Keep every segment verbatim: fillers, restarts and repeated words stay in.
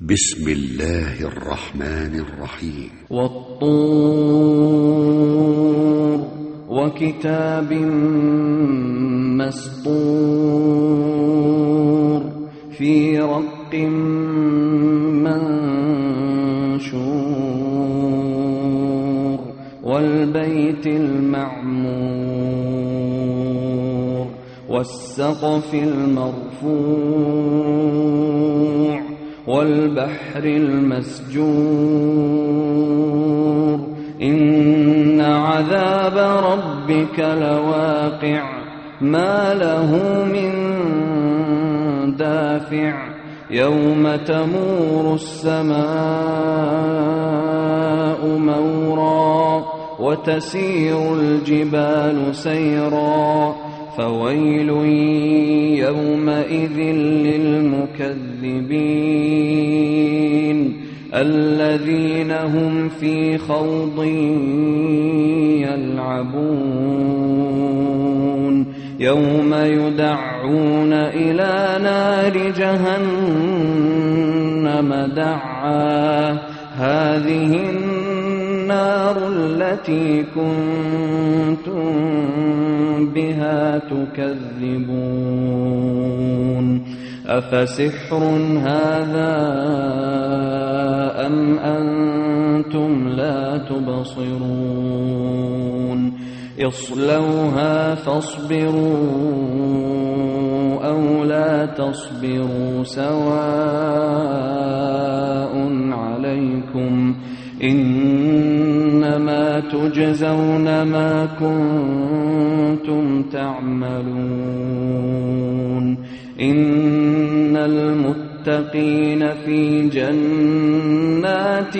بسم الله الرحمن الرحيم. والطور وكتاب مسطور في رق منشور والبيت المعمور والسقف المرفوع والبحر المسجور إن عذاب ربك لواقع ما له من دافع يوم تمور السماء مورا وتسير الجبال سيرا فويل يومئذ للمكذبين الذين هم في خوض يلعبون يوم يدعون إلى نار جهنم دعا هذه النار التي كنتم بها تكذبون أفسحر هذا أم أنتم لا تبصرون اصلوها فاصبروا أو لا تصبروا سواء عليكم إنما تجزون ما كنتم تعملون إن المتقين في جنات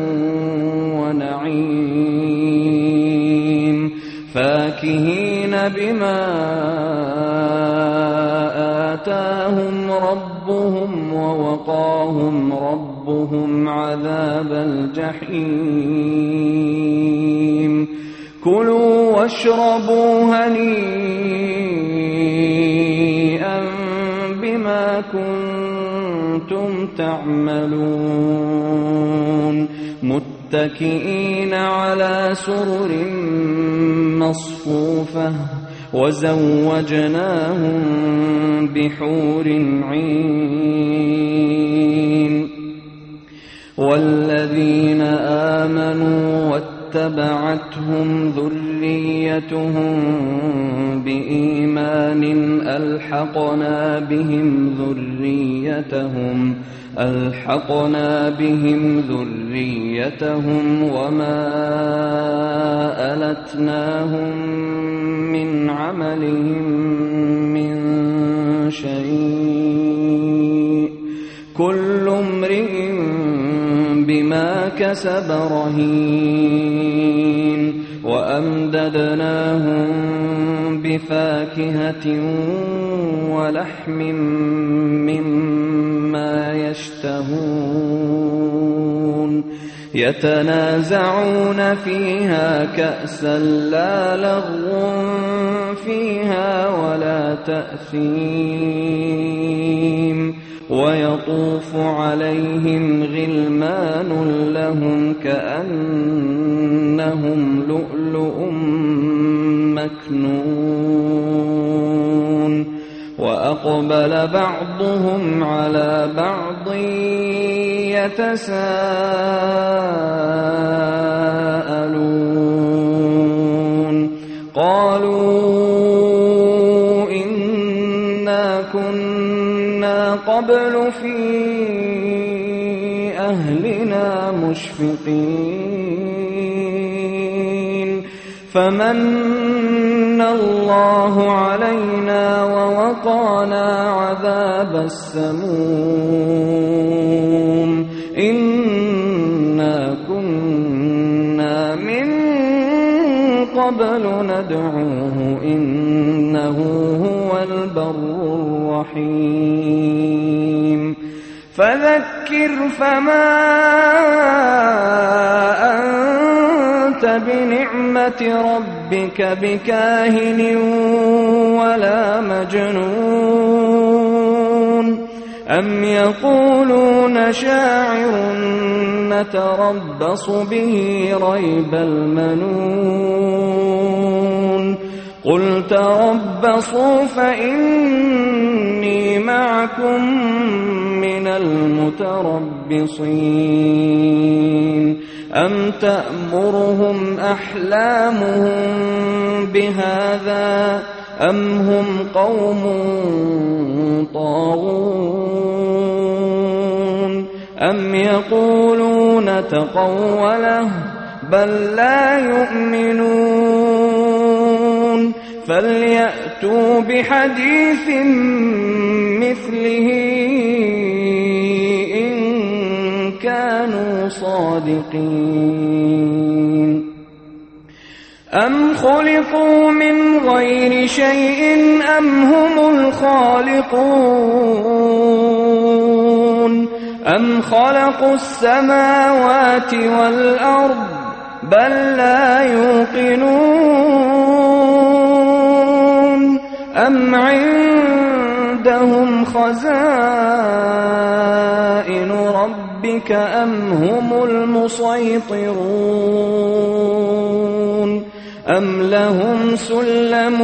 ونعيم فاكهين بما آتاهم ربهم ووقاهم ربهم عذاب الجحيم كلوا واشربوا هنيئا بما كنتم تعملون متكئين على سرر مصفوفة وزوجناهم بحور عين والذين آمنوا واتبعتهم ذريتهم بإيمان ألحقنا بهم ذريتهم ألحقنا بهم ذريتهم وما ألتناهم من عملهم من شيء كل امرئ بما كسب رهين وأمددناهم بفاكهة ولحم مما يشتهون يتنازعون فيها كأسا لا لغو فيها ولا تأثيم ويطوف عليهم غلمان لهم كأنهم لؤلؤ مكنون وأقبل بعضهم على بعض يتساءلون قالوا إنا كنا قبل في أهلنا مشفقين فمن الله علينا ووقانا عذاب السموم إنا كنا من قبل ندعوه إنه هو البر الرحيم فذكر فما أنت بنعمة ربك بكاهن ولا مجنون أم يقولون شاعر نتربص به ريب المنون قل تربصوا فإني معكم من المتربصين أم تأمرهم أحلامهم بهذا أم هم قوم طاغون أم يقولون تقوله بل لا يؤمنون فليأتوا بحديث مثله إن كانوا صادقين أم خلقوا من غير شيء أم هم الخالقون أم خلقوا السماوات والأرض بل لا يوقنون أم عندهم خزائن ربك أم هم المسيطرون أم لهم سلم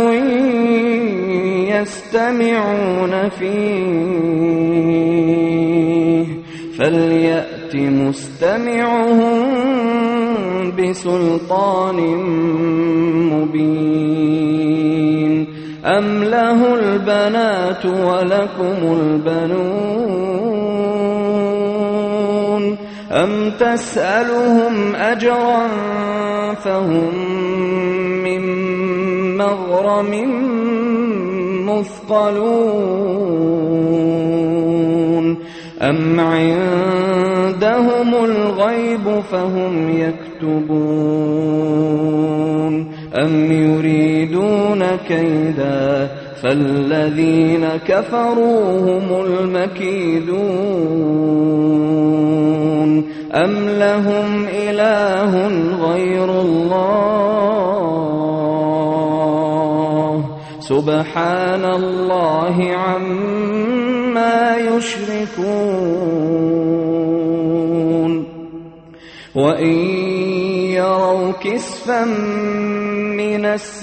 يستمعون فيه فليأت مستمعهم بسلطان مبين أم له البنات ولكم البنون أم تسألهم أجرا فهم من مغرم مثقلون أم عندهم الغيب فهم يكتبون أم يريدون كيدا فالذين كفروا هم المكيدون أم لهم إله غير الله سبحان الله عما يشركون وإن يروا كسفا من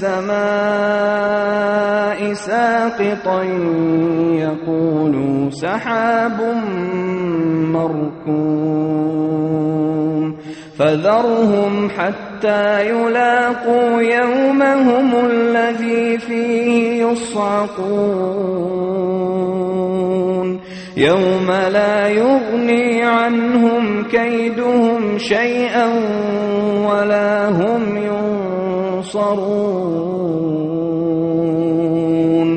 السماء ساقطا يقولوا سحاب مركوم فذرهم حتى يلاقوا يومهم الذي فيه يصعقون يوم لا يغني عنهم كيدهم شيئا ولا هم ينصرون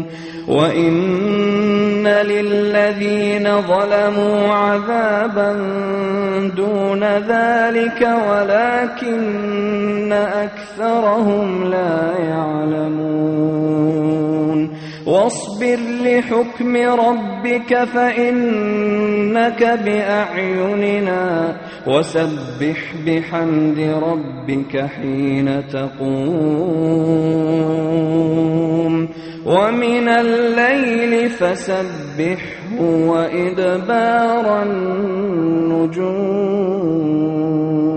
وإن للذين ظلموا عذابا دون ذلك ولكن أكثرهم لا يعلمون واصبر لحكم ربك فإنك بأعيننا وسبح بحمد ربك حين تقوم ومن الليل فسبحه وإدبار النجوم